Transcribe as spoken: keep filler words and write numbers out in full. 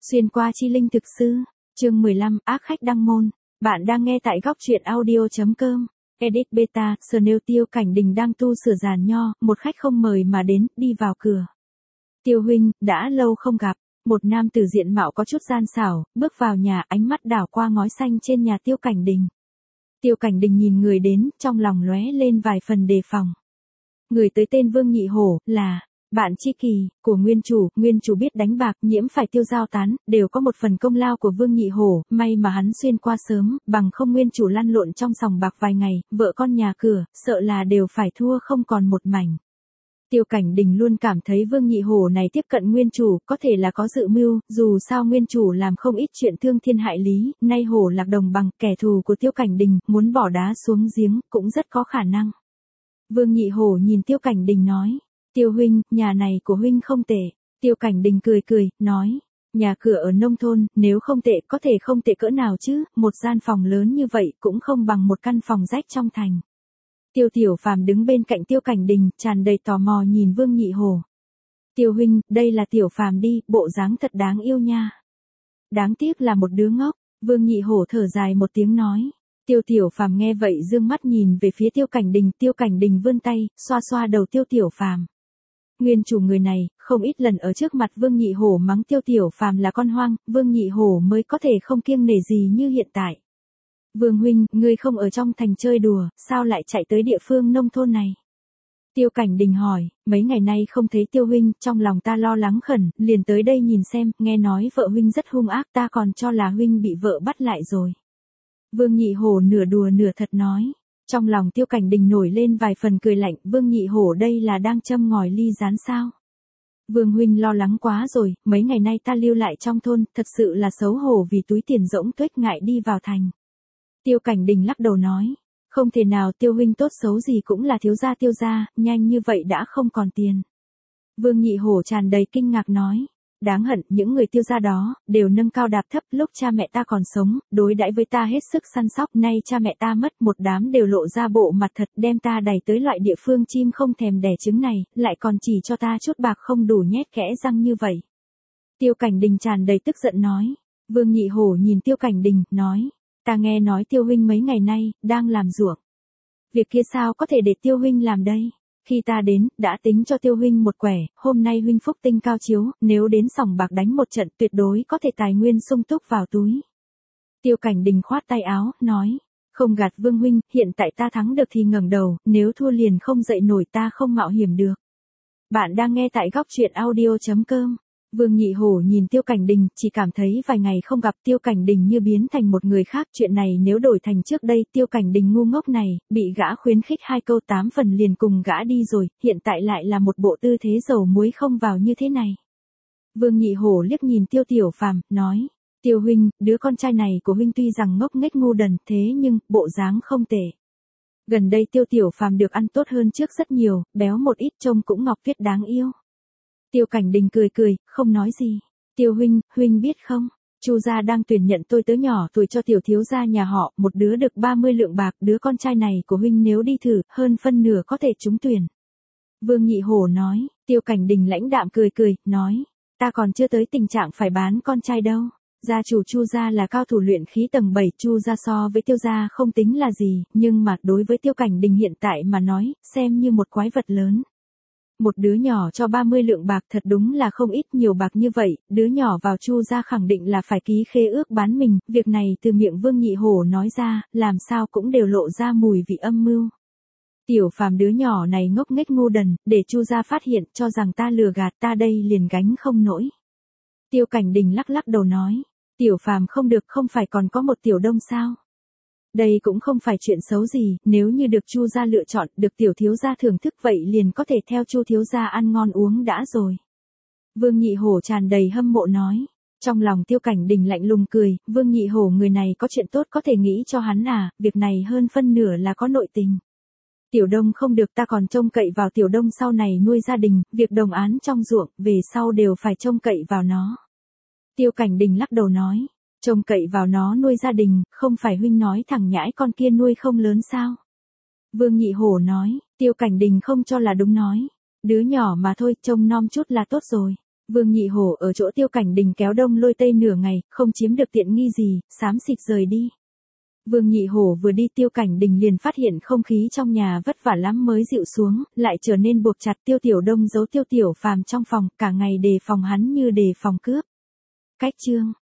Xuyên qua chi linh thực sư, chương mười lăm, ác khách đăng môn. Bạn đang nghe tại góc truyện audio chấm com. Edit beta, Snail Tiêu Cảnh Đình đang tu sửa giàn nho, một khách không mời mà đến, đi vào cửa. Tiêu huynh, đã lâu không gặp. Một nam tử diện mạo có chút gian xảo, bước vào nhà, ánh mắt đảo qua ngói xanh trên nhà Tiêu Cảnh Đình. Tiêu Cảnh Đình nhìn người đến, trong lòng lóe lên vài phần đề phòng. Người tới tên Vương Nhị Hổ, là bạn tri kỷ của nguyên chủ. Nguyên chủ biết đánh bạc, nhiễm phải Tiêu Giao Tán, đều có một phần công lao của Vương Nhị Hổ, may mà hắn xuyên qua sớm, bằng không nguyên chủ lăn lộn trong sòng bạc vài ngày, vợ con nhà cửa, sợ là đều phải thua không còn một mảnh. Tiêu Cảnh Đình luôn cảm thấy Vương Nhị Hổ này tiếp cận nguyên chủ, có thể là có dự mưu, dù sao nguyên chủ làm không ít chuyện thương thiên hại lý, nay Hổ Lạc đồng bằng, kẻ thù của Tiêu Cảnh Đình, muốn bỏ đá xuống giếng, cũng rất có khả năng. Vương Nhị Hổ nhìn Tiêu Cảnh Đình nói, Tiêu huynh, nhà này của huynh không tệ. Tiêu Cảnh Đình cười cười, nói, nhà cửa ở nông thôn, nếu không tệ có thể không tệ cỡ nào chứ, một gian phòng lớn như vậy cũng không bằng một căn phòng rách trong thành. Tiêu Tiểu Phàm đứng bên cạnh Tiêu Cảnh Đình, tràn đầy tò mò nhìn Vương Nhị Hổ. Tiêu huynh, đây là Tiểu Phàm đi, bộ dáng thật đáng yêu nha. Đáng tiếc là một đứa ngốc, Vương Nhị Hổ thở dài một tiếng nói. Tiêu Tiểu Phàm nghe vậy dương mắt nhìn về phía Tiêu Cảnh Đình, Tiêu Cảnh Đình vươn tay, xoa xoa đầu Tiêu Tiểu Phàm. Nguyên chủ người này, không ít lần ở trước mặt Vương Nhị Hổ mắng Tiêu Tiểu Phàm là con hoang, Vương Nhị Hổ mới có thể không kiêng nể gì như hiện tại. Vương huynh, ngươi không ở trong thành chơi đùa, sao lại chạy tới địa phương nông thôn này? Tiêu Cảnh Đình hỏi, mấy ngày nay không thấy Tiêu huynh, trong lòng ta lo lắng khẩn, liền tới đây nhìn xem, nghe nói vợ huynh rất hung ác, ta còn cho là huynh bị vợ bắt lại rồi. Vương Nhị Hổ nửa đùa nửa thật nói. Trong lòng Tiêu Cảnh Đình nổi lên vài phần cười lạnh, Vương Nhị Hổ đây là đang châm ngòi ly gián sao? Vương huynh lo lắng quá rồi, mấy ngày nay ta lưu lại trong thôn, thật sự là xấu hổ vì túi tiền rỗng tuếch ngại đi vào thành. Tiêu Cảnh Đình lắc đầu nói, không thể nào, Tiêu huynh tốt xấu gì cũng là thiếu gia Tiêu gia, nhanh như vậy đã không còn tiền. Vương Nhị Hổ tràn đầy kinh ngạc nói, đáng hận, những người Tiêu gia đó, đều nâng cao đạp thấp, lúc cha mẹ ta còn sống, đối đãi với ta hết sức săn sóc, nay cha mẹ ta mất, một đám đều lộ ra bộ mặt thật, đem ta đẩy tới loại địa phương chim không thèm đẻ trứng này, lại còn chỉ cho ta chút bạc không đủ nhét kẽ răng như vậy. Tiêu Cảnh Đình tràn đầy tức giận nói. Vương Nhị Hổ nhìn Tiêu Cảnh Đình, nói, ta nghe nói Tiêu huynh mấy ngày nay, đang làm ruộng. Việc kia sao có thể để Tiêu huynh làm đây? Khi ta đến, đã tính cho Tiêu huynh một quẻ, hôm nay huynh phúc tinh cao chiếu, nếu đến sòng bạc đánh một trận tuyệt đối có thể tài nguyên sung túc vào túi. Tiêu Cảnh Đình khoát tay áo, nói, không gạt Vương huynh, hiện tại ta thắng được thì ngẩng đầu, nếu thua liền không dậy nổi, ta không mạo hiểm được. Bạn đang nghe tại góc truyện audio chấm com. Vương Nhị Hổ nhìn Tiêu Cảnh Đình, chỉ cảm thấy vài ngày không gặp Tiêu Cảnh Đình như biến thành một người khác, chuyện này nếu đổi thành trước đây, Tiêu Cảnh Đình ngu ngốc này, bị gã khuyến khích hai câu tám phần liền cùng gã đi rồi, hiện tại lại là một bộ tư thế dầu muối không vào như thế này. Vương Nhị Hổ liếc nhìn Tiêu Tiểu Phàm, nói, Tiêu huynh, đứa con trai này của huynh tuy rằng ngốc nghếch ngu đần, thế nhưng, bộ dáng không tệ. Gần đây Tiêu Tiểu Phàm được ăn tốt hơn trước rất nhiều, béo một ít trông cũng ngọc tuyết đáng yêu. Tiêu Cảnh Đình cười cười, không nói gì. Tiêu huynh, huynh biết không, Chu gia đang tuyển nhận tôi tớ nhỏ tuổi cho tiểu thiếu gia nhà họ, một đứa được ba mươi lượng bạc, đứa con trai này của huynh nếu đi thử, hơn phân nửa có thể trúng tuyển. Vương Nhị Hổ nói. Tiêu Cảnh Đình lãnh đạm cười cười, nói, ta còn chưa tới tình trạng phải bán con trai đâu. Gia chủ Chu gia là cao thủ luyện khí tầng bảy, Chu gia so với Tiêu gia không tính là gì, nhưng mà đối với Tiêu Cảnh Đình hiện tại mà nói, xem như một quái vật lớn. Một đứa nhỏ cho ba mươi lượng bạc thật đúng là không ít, nhiều bạc như vậy, đứa nhỏ vào Chu gia khẳng định là phải ký khế ước bán mình, việc này từ miệng Vương Nhị Hổ nói ra, làm sao cũng đều lộ ra mùi vị âm mưu. Tiểu Phàm đứa nhỏ này ngốc nghếch ngu đần, để Chu gia phát hiện, cho rằng ta lừa gạt, ta đây liền gánh không nổi. Tiêu Cảnh Đình lắc lắc đầu nói, Tiểu Phàm không được, không phải còn có một Tiểu Đông sao? Đây cũng không phải chuyện xấu gì, nếu như được Chu gia lựa chọn, được tiểu thiếu gia thưởng thức vậy liền có thể theo Chu thiếu gia ăn ngon uống đã rồi. Vương Nhị Hổ tràn đầy hâm mộ nói. Trong lòng Tiêu Cảnh Đình lạnh lùng cười, Vương Nhị Hổ người này có chuyện tốt có thể nghĩ cho hắn à, việc này hơn phân nửa là có nội tình. Tiểu Đông không được, ta còn trông cậy vào Tiểu Đông sau này nuôi gia đình, việc đồng án trong ruộng, về sau đều phải trông cậy vào nó. Tiêu Cảnh Đình lắc đầu nói. Trông cậy vào nó nuôi gia đình, không phải huynh nói thằng nhãi con kia nuôi không lớn sao? Vương Nhị Hổ nói. Tiêu Cảnh Đình không cho là đúng nói. Đứa nhỏ mà thôi, trông nom chút là tốt rồi. Vương Nhị Hổ ở chỗ Tiêu Cảnh Đình kéo đông lôi tây nửa ngày, không chiếm được tiện nghi gì, xám xịt rời đi. Vương Nhị Hổ vừa đi Tiêu Cảnh Đình liền phát hiện không khí trong nhà vất vả lắm mới dịu xuống, lại trở nên buộc chặt. Tiêu Tiểu Đông giấu Tiêu Tiểu Phàm trong phòng, cả ngày đề phòng hắn như đề phòng cướp. Cách chương